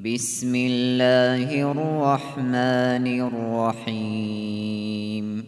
بسم الله الرحمن الرحيم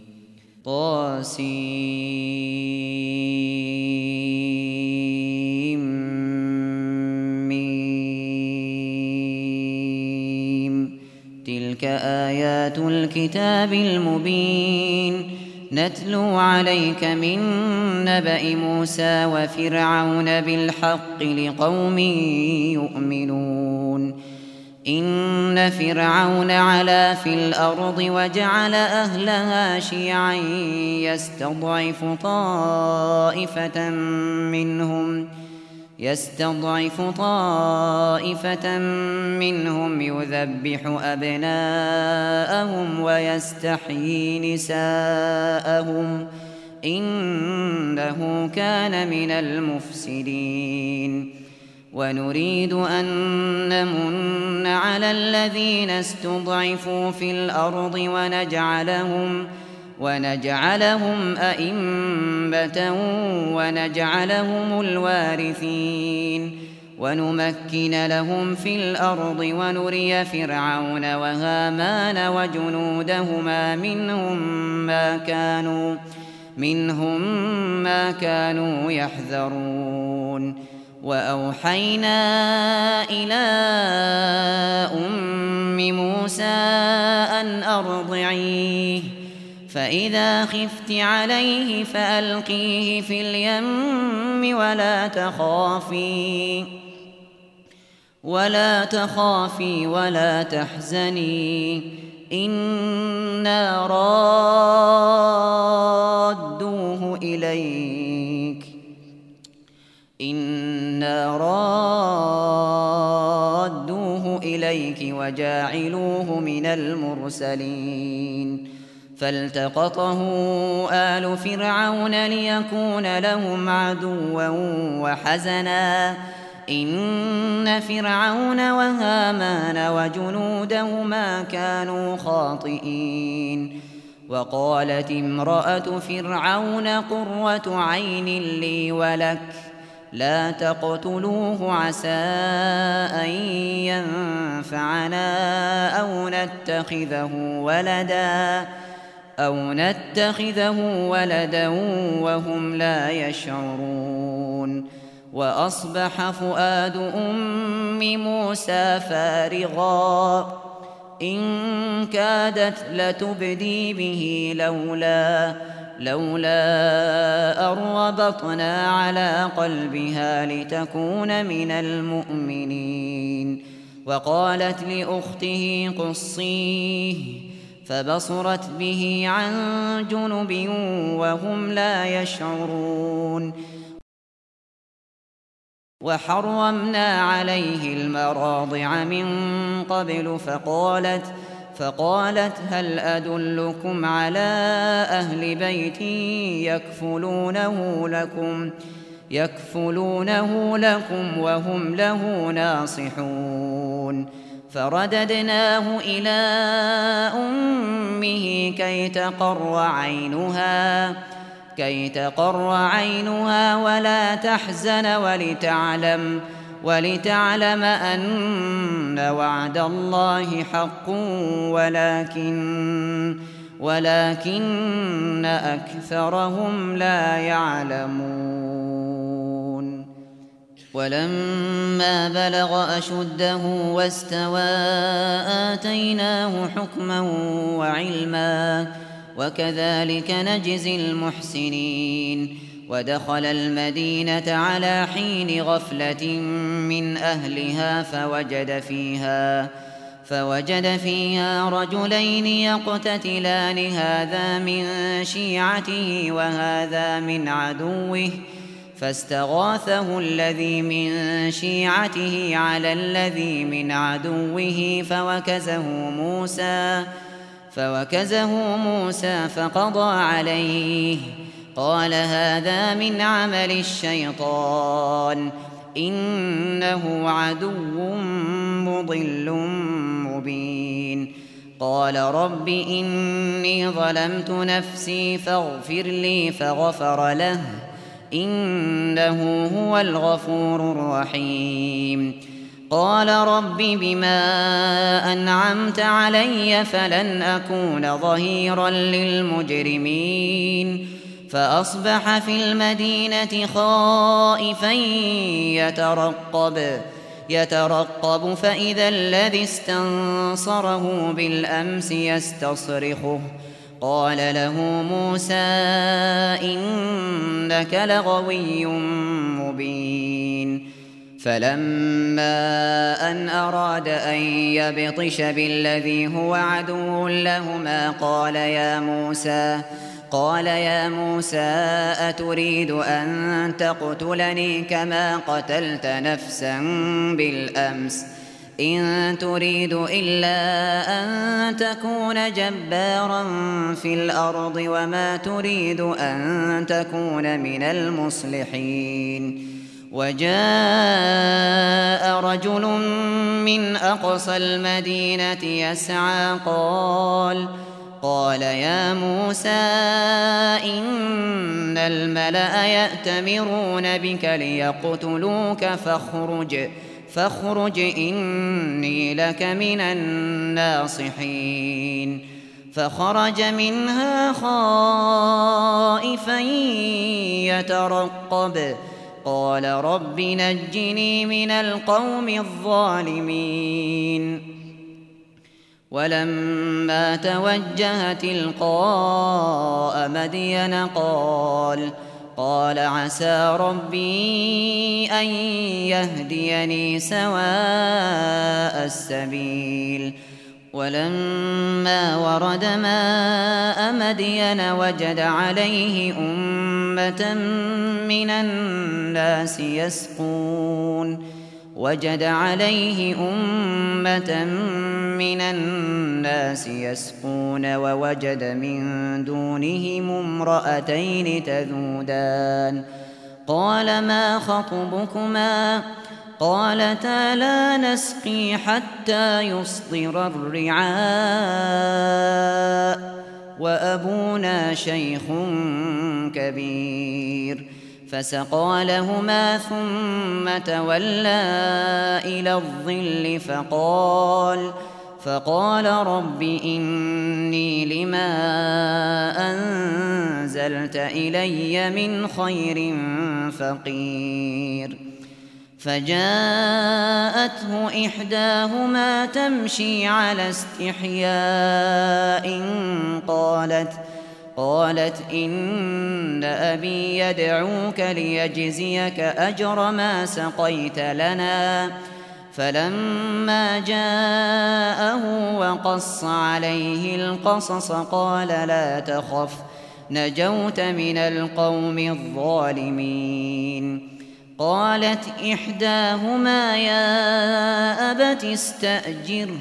طاسيم تلك آيات الكتاب المبين نتلو عليك من نبأ موسى وفرعون بالحق لقوم يؤمنون إن فرعون علا في الأرض وجعل أهلها شيعا يستضعف طائفة منهم يذبح أبناءهم ويستحيي نساءهم إنه كان من المفسدين ونريد أن نمن على الذين استضعفوا في الأرض ونجعلهم أئمة ونجعلهم الوارثين ونمكن لهم في الأرض ونري فرعون وهامان وجنودهما منهم ما كانوا يحذرون وأوحينا إلى أم موسى أن أرضعيه فإذا خفت عليه فألقيه في اليم ولا تخافي ولا تحزني إنا رادوه إليك وجاعلوه من المرسلين فالتقطه آل فرعون ليكون لهم عدوا وحزنا إن فرعون وهامان وجنودهما كانوا خاطئين وقالت امرأة فرعون قرة عين لي ولك لا تقتلوه عسى أن ينفعنا أو نتخذه ولدا وهم لا يشعرون وأصبح فؤاد أم موسى فارغا إن كادت لتبدي به لولا أن ربطنا على قلبها لتكون من المؤمنين وقالت لأخته قصيه فبصرت به عن جنب وهم لا يشعرون وحرمنا عليه المراضع من قبل فقالت هل أدلكم على أهل بيت يكفلونه لكم وهم له ناصحون فرددناه إلى أمه كي تقر عينها ولا تحزن ولتعلم أن وعد الله حق ولكن أكثرهم لا يعلمون ولما بلغ أشده واستوى آتيناه حكما وعلما وكذلك نجزي المحسنين ودخل المدينة على حين غفلة من أهلها فوجد فيها رجلين يقتتلان هذا من شيعته وهذا من عدوه فاستغاثه الذي من شيعته على الذي من عدوه فوكزه موسى فقضى عليه قال هذا من عمل الشيطان إنه عدو مضل مبين قال رب إني ظلمت نفسي فاغفر لي فغفر له إنه هو الغفور الرحيم قال رب بما أنعمت علي فلن أكون ظهيرا للمجرمين فأصبح في المدينة خائفا يترقب فإذا الذي استنصره بالأمس يستصرخه قال له موسى إنك لغوي مبين فلما أن أراد أن يبطش بالذي هو عدو لهما قال يا موسى أتريد أن تقتلني كما قتلت نفسا بالأمس إن تريد إلا أن تكون جبارا في الأرض وما تريد أن تكون من المصلحين وجاء رجل من أقصى المدينة يسعى قال يا موسى إن الملأ يأتمرون بك ليقتلوك فاخرج إني لك من الناصحين فخرج منها خائفا يترقب قال رب نجني من القوم الظالمين ولما توجه تلقاء مدين قال عسى ربي أن يهديني سواء السبيل ولما ورد ماء مدين وجد عليه أمة من الناس يسقون ووجد من دونهم امرأتين تذودان قال ما خطبكما قالتا لا نسقي حتى يصدر الرعاء وأبونا شيخ كبير فسقى لهما ثم تولى إلى الظل فقال رب إني لما أنزلت إلي من خير فقير فجاءته إحداهما تمشي على استحياء قالت إن أبي يدعوك ليجزيك أجر ما سقيت لنا فلما جاءه وقص عليه القصص قال لا تخف نجوت من القوم الظالمين قالت إحداهما يا أبت استأجره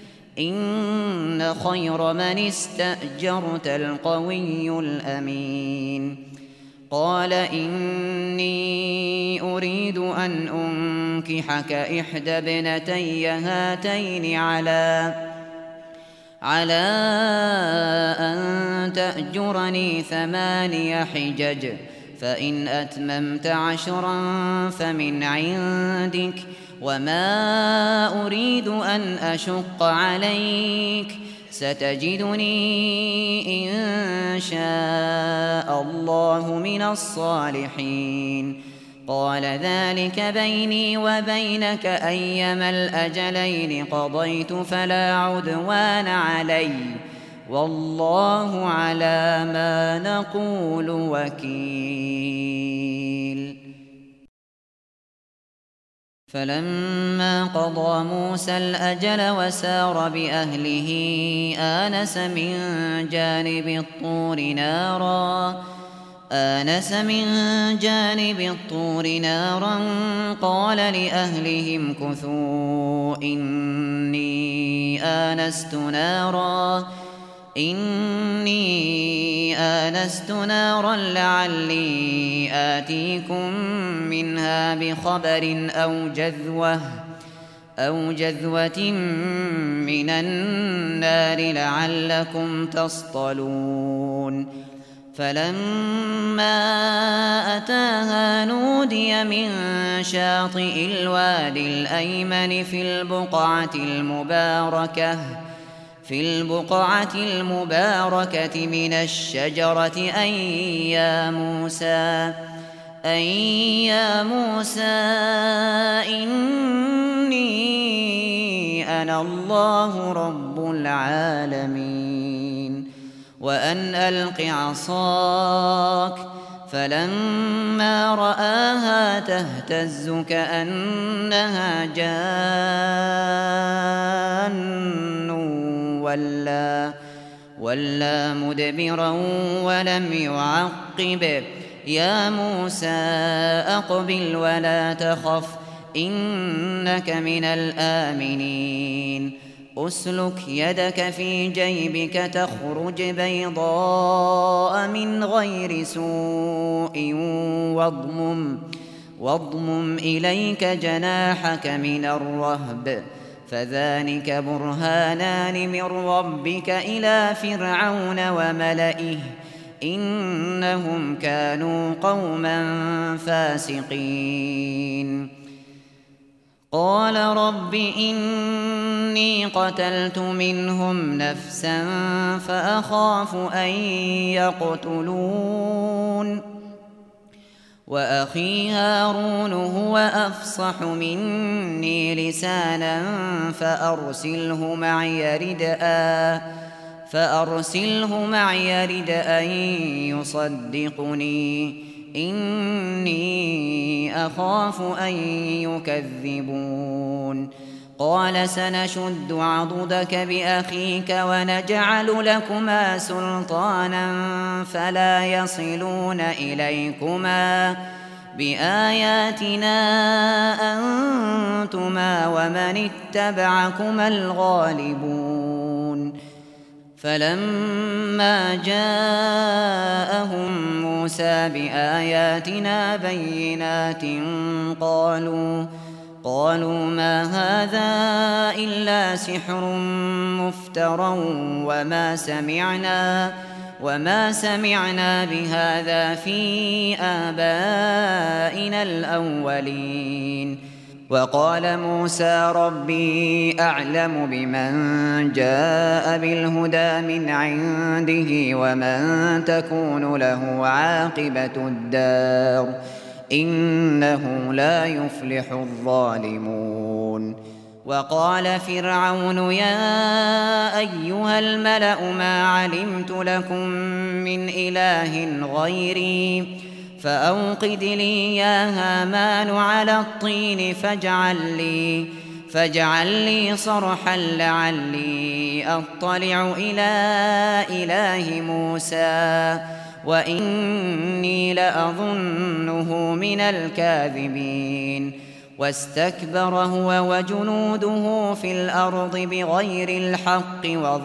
إن خير من استأجرت القوي الأمين قال إني أريد أن أنكحك إحدى ابنتي هاتين على أن تأجرني 8 حجج فإن أتممت 10 فمن عندك وما أريد أن أشق عليك ستجدني إن شاء الله من الصالحين قال ذلك بيني وبينك أيما الأجلين قضيت فلا عدوان علي والله على ما نقول وكيل فلما قضى موسى الأجل وسار بأهله آنس من جانب الطور نارا قال لأهلهم كثوا إني آنست نارا لعلي آتيكم منها بخبر أو جذوة من النار لعلكم تصطلون فلما أتاها نودي من شاطئ الوادي الأيمن في البقعة المباركة من الشجرة أن يا موسى إني أنا الله رب العالمين وأن ألق عصاك. فلما رآها تهتز كأنها جان ولا مدبرا ولم يعقب. يا موسى أقبل ولا تخف إنك من الآمنين. أسلك يدك في جيبك تخرج بيضاء من غير سوء واضمم إليك جناحك من الرهب فذلك برهانان من ربك إلى فرعون وملئه إنهم كانوا قوما فاسقين. قال رب إني قتلت منهم نفسا فأخاف أن يقتلون وأخي هارون هو أفصح مني لسانا فأرسله معي رد أن يصدقني إني أخاف أن يكذبون. قال سنشد عضدك بأخيك ونجعل لكما سلطانا فلا يصلون إليكما بآياتنا أنتما ومن اتبعكما الغالبون. فلما جاءهم موسى بآياتنا بينات قالوا ما هذا إلا سحر مفترى وما سمعنا بهذا في آبائنا الأولين. وقال موسى ربي أعلم بمن جاء بالهدى من عنده ومن تكون له عاقبة الدار إنه لا يفلح الظالمون. وقال فرعون يا أيها الملأ ما علمت لكم من إله غيري فأوقد لي يا هامان على الطين فاجعل لي صرحا لعلي أطلع إلى إله موسى وإني لأظنه من الكاذبين. واستكبر هو وجنوده في الأرض بغير الحق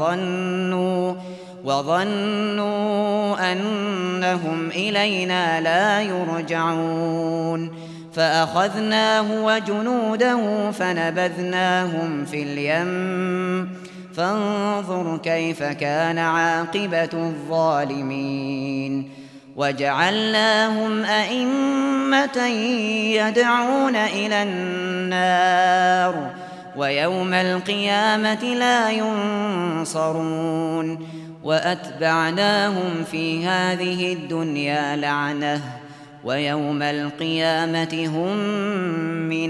وظنوا أنهم إلينا لا يرجعون. فأخذناه وجنوده فنبذناهم في اليم فانظر كيف كان عاقبة الظالمين. وجعلناهم أئمة يدعون إلى النار ويوم القيامة لا ينصرون. وأتبعناهم في هذه الدنيا لعنة ويوم القيامة هم من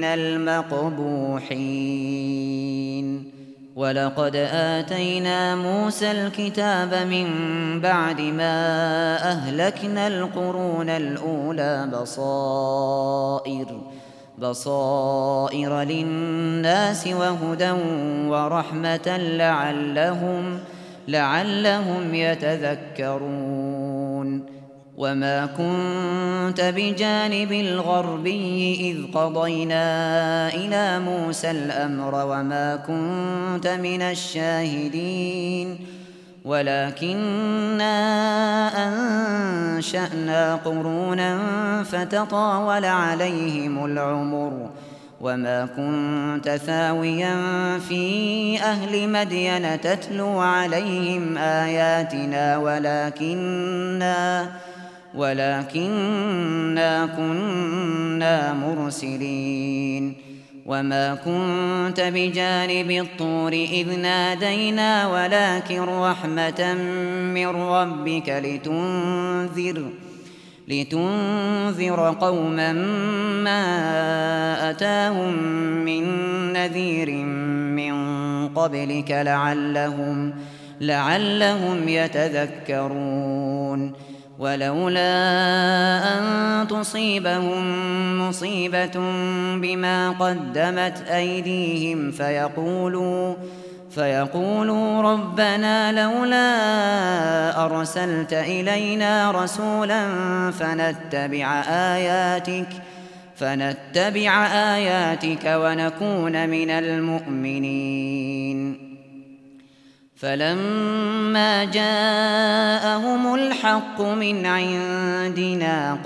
المقبوحين. ولقد آتينا موسى الكتاب من بعد ما أهلكنا القرون الأولى بصائر للناس وهدى ورحمة لعلهم يتذكرون. وما كنت بجانب الغربي إذ قضينا إلى موسى الأمر وما كنت من الشاهدين ولكننا أنشأنا قرونا فتطاول عليهم العمر وما كنت ثاويا في أهل مدين تتلو عليهم آياتنا ولكننا كنا مرسلين. وما كنت بجانب الطور إذ نادينا ولكن رحمة من ربك لتنذر قوما ما أتاهم من نذير من قبلك لعلهم يتذكرون. ولولا أن تصيبهم مصيبة بما قدمت أيديهم فيقولوا ربنا لولا أرسلت إلينا رسولا فنتبع آياتك ونكون من المؤمنين. فلما جاءهم الحق من عندنا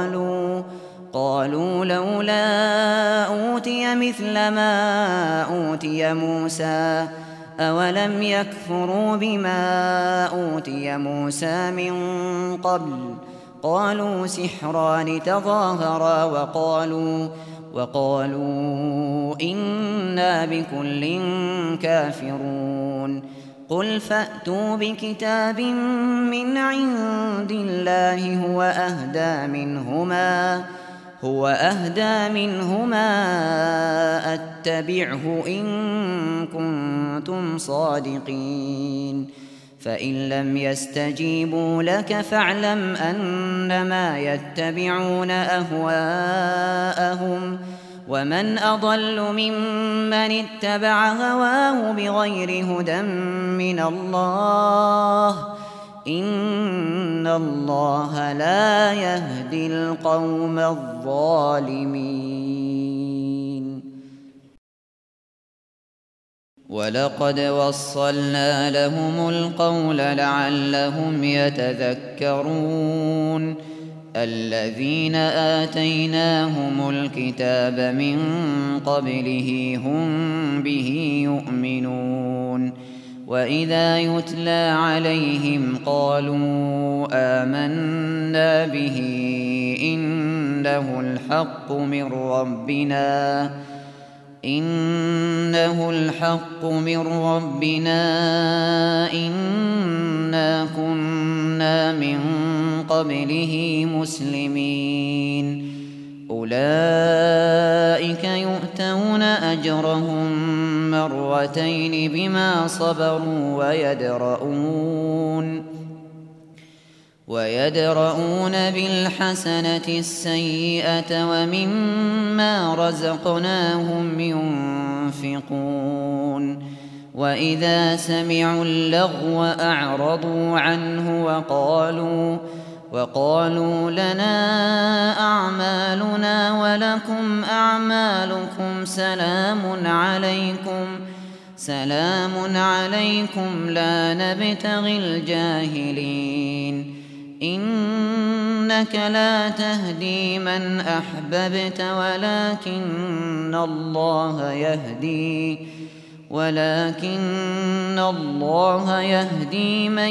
قالوا لولا أوتي مثل ما أوتي موسى أولم يكفروا بما أوتي موسى من قبل. قالوا سحران تظاهرا وقالوا إنا بكل كافرون. قل فأتوا بكتاب من عند الله هو أهدى منهما أتبعه إن كنتم صادقين. فإن لم يستجيبوا لك فاعلم أنما يتبعون أهواءهم ومن أضل ممن اتبع هواه بغير هدى من الله إن الله لا يهدي القوم الظالمين. ولقد وصلنا لهم القول لعلهم يتذكرون. الذين آتيناهم الكتاب من قبله هم به يؤمنون. وإذا يتلى عليهم قالوا آمنا به إنه الحق من ربنا إنا كنا من قبله مسلمين. أولئك يؤتون أجرهم مرتين بما صبروا ويدرؤون بالحسنة السيئة ومما رزقناهم ينفقون. وإذا سمعوا اللغو أعرضوا عنه وقالوا لنا أعمالنا ولكم أعمالكم سلام عليكم لا نبتغي الجاهلين. إنك لا تهدي من أحببت ولكن الله يهدي من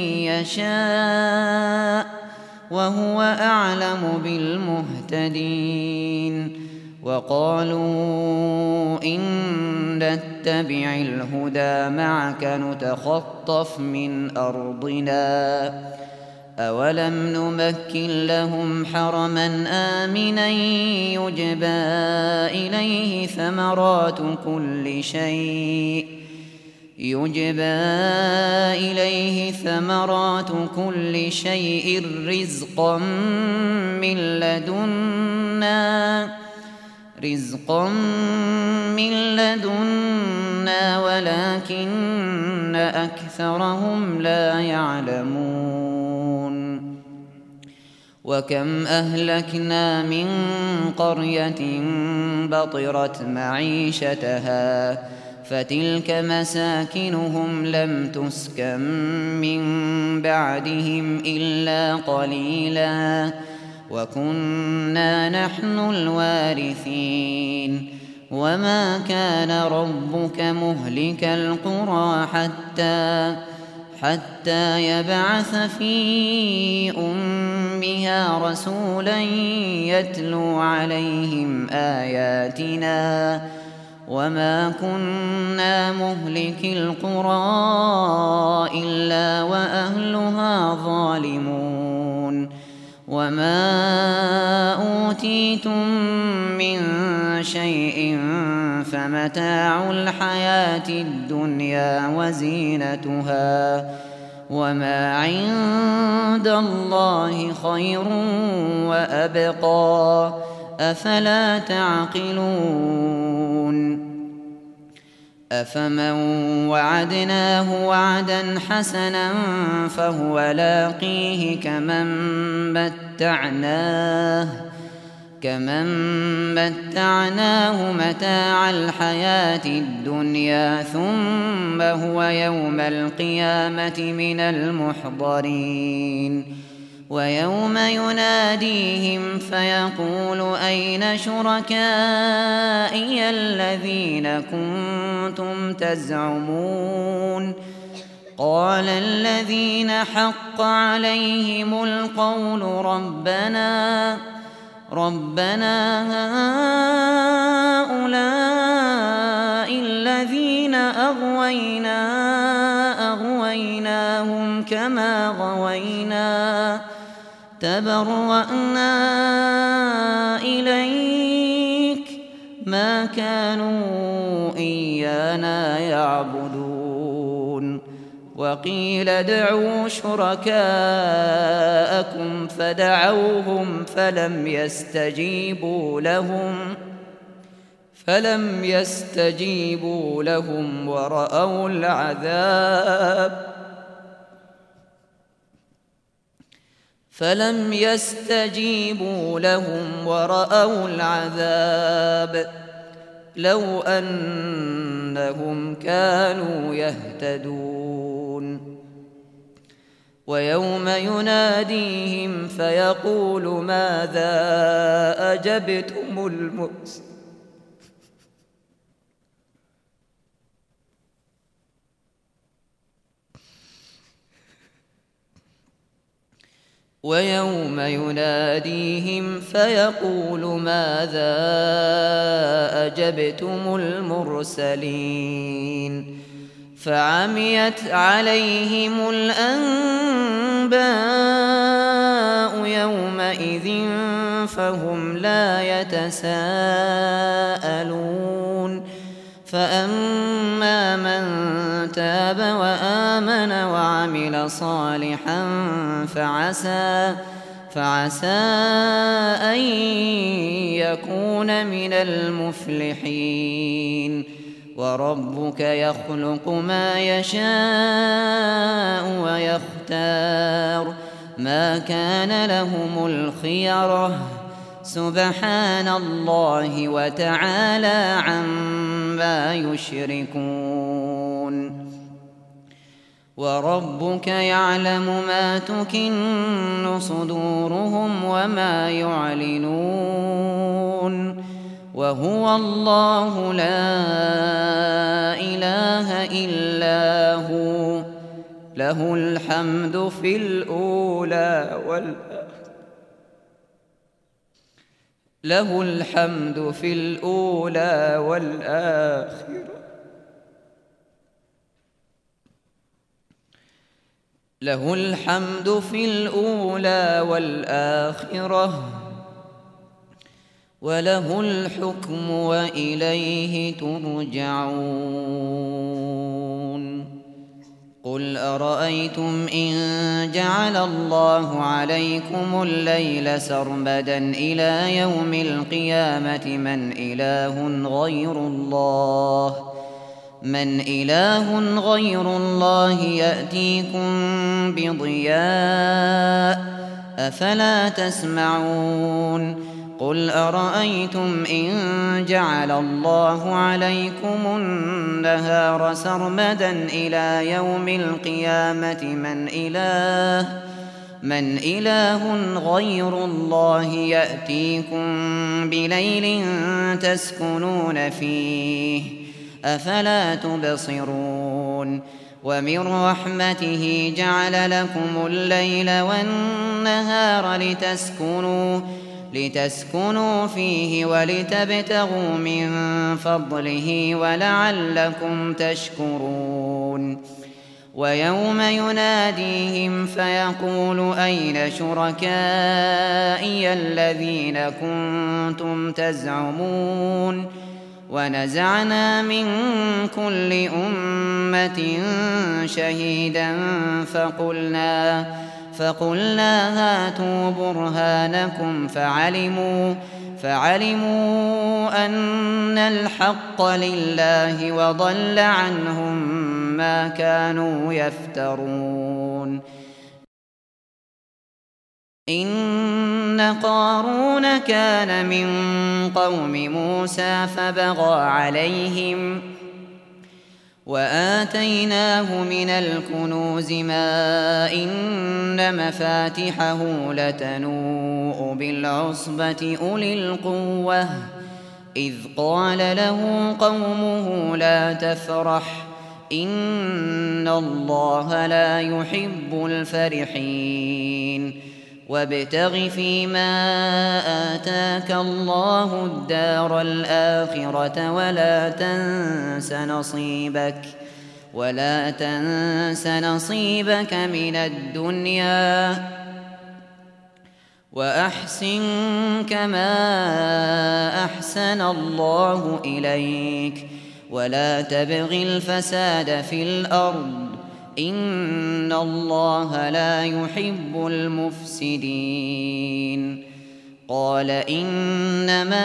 يشاء وهو أعلم بالمهتدين. وقالوا إن نتبع الهدى معك نتخطف من أرضنا أولم نمكن لهم حرما آمنا يجبى إليه ثمرات كل شيء رزقا من لدنا ولكن أكثرهم لا يعلمون. وكم أهلكنا من قرية بطرت معيشتها فتلك مساكنهم لم تسكن من بعدهم إلا قليلا وكنا نحن الوارثين. وما كان ربك مهلك القرى حتى يبعث في أمها رسولا يتلو عليهم آياتنا وما كنا مهلك القرى إلا وأهلها ظالمون وما أوتيتم من شيء فمتاع الحياة الدنيا وزينتها وما عند الله خير وأبقى أفلا تعقلون أفمن وعدناه وعدا حسنا فهو لاقيه كمن متعناه متاع الحياة الدنيا ثم هو يوم القيامة من المحضرين ويوم يناديهم فيقول أين شركائي الذين كنتم تزعمون قال الذين حق عليهم القول ربنا هؤلاء الذين أغويناهم كما غوينا تبرأنا إليك ما كانوا إيانا يعبدون وقيل ادعوا شركاءكم فدعوهم فلم يستجيبوا لهم ورأوا العذاب لو أنهم كانوا يهتدون ويوم يناديهم فيقول ماذا أجبتم المرسلين ويوم يناديهم فيقول ماذا أجبتم المرسلين فعميت عليهم الأنباء يومئذ فهم لا يتساءلون فأما من تاب وآمن وعمل صالحا فعسى أن يكون من المفلحين وربك يخلق ما يشاء ويختار ما كان لهم الخيرة سبحان الله وتعالى عما يشركون وربك يعلم ما تكن صدورهم وما يعلنون وهو الله لا إله إلا هو له الحمد في الأولى والآخرة له الحمد في الأولى والآخرة وله الحكم وإليه ترجعون قل أرأيتم إن جعل الله عليكم الليل سرمدا إلى يوم القيامة من إله غير الله يأتيكم بضياء أفلا تسمعون قل أرأيتم إن جعل الله عليكم النهار سرمدا إلى يوم القيامة من إله غير الله يأتيكم بليل تسكنون فيه أفلا تبصرون ومن رحمته جعل لكم الليل والنهار لتسكنوا فيه ولتبتغوا من فضله ولعلكم تشكرون ويوم يناديهم فيقول أين شركائي الذين كنتم تزعمون ونزعنا من كل أمة شهيدا فقلنا هاتوا برهانكم فعلموا أن الحق لله وضل عنهم ما كانوا يفترون إن قارون كان من قوم موسى فبغى عليهم وآتيناه من الكنوز ما إن مفاتحه لتنوء بالعصبة أولي القوة إذ قال له قومه لا تفرح إن الله لا يحب الفرحين وابتغ فيما آتاك الله الدار الآخرة ولا تنس نصيبك من الدنيا وأحسن كما أحسن الله إليك ولا تبغ الفساد في الأرض إن الله لا يحب المفسدين قال إنما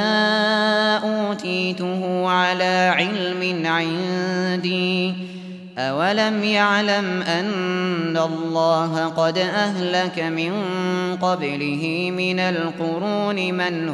أوتيته على علم عندي أولم يعلم أن الله قد أهلك من قبله من القرون من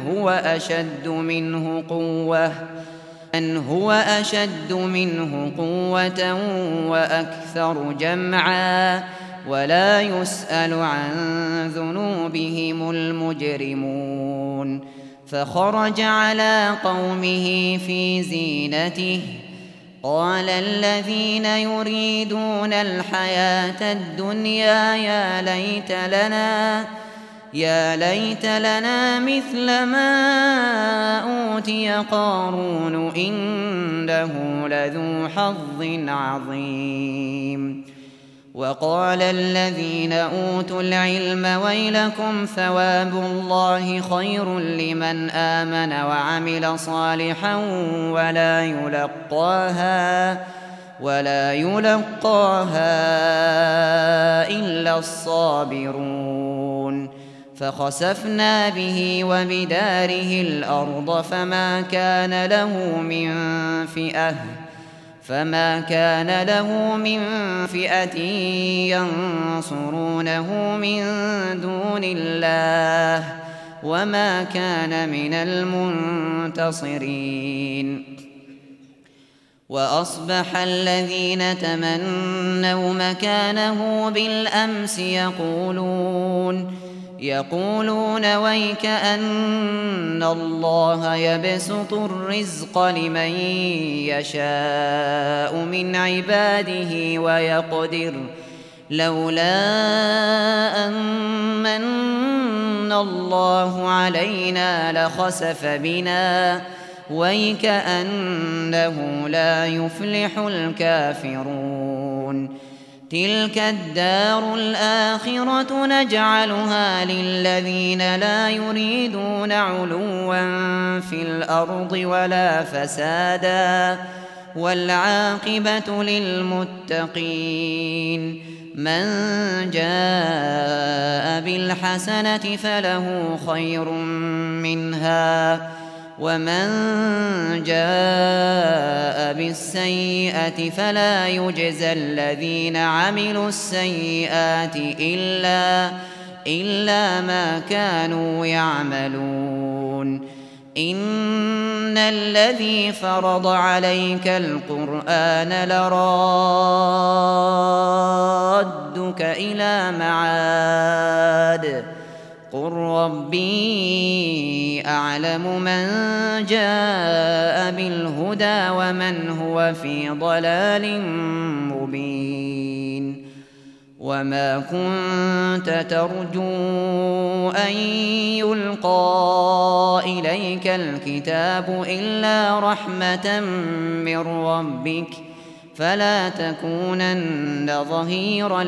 هو أشد منه قوة وأكثر جمعا ولا يسأل عن ذنوبهم المجرمون فخرج على قومه في زينته قال الذين يريدون الحياة الدنيا يا ليت لنا مثل ما أوتي قارون إنه لذو حظ عظيم وقال الذين أوتوا العلم ويلكم ثواب الله خير لمن آمن وعمل صالحا ولا يلقاها إلا الصابرون فخسفنا به وبداره الأرض فما كان له من فئة ينصرونه من دون الله وما كان من المنتصرين وأصبح الذين تمنوا مكانه بالأمس يقولون ويك أن الله يبسط الرزق لمن يشاء من عباده ويقدر لولا أن من الله علينا لخسف بنا ويك أنه لا يفلح الكافرون تلك الدار الآخرة نجعلها للذين لا يريدون علوا في الأرض ولا فسادا والعاقبة للمتقين من جاء بالحسنة فله خير منها ومن جاء بالسيئة فلا يجزى الذين عملوا السيئات إلا ما كانوا يعملون إن الذي فرض عليك القرآن لرادك إلى معاد قل ربي أعلم من جاء بالهدى ومن هو في ضلال مبين وما كنت ترجو أن يلقى إليك الكتاب إلا رحمة من ربك فلا تكونن ظهيرا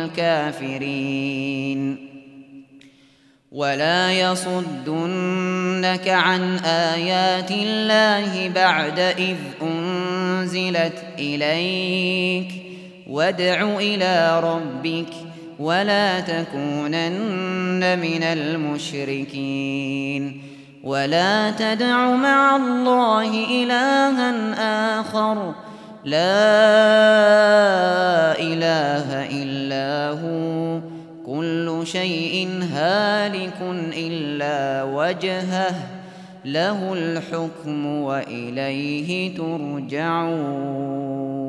للكافرين ولا يصدنك عن آيات الله بعد إذ أنزلت إليك وادع إلى ربك ولا تكونن من المشركين ولا تدع مع الله إلها آخر لا إله إلا هو كل شيء هالك إلا وجهه له الحكم وإليه ترجعون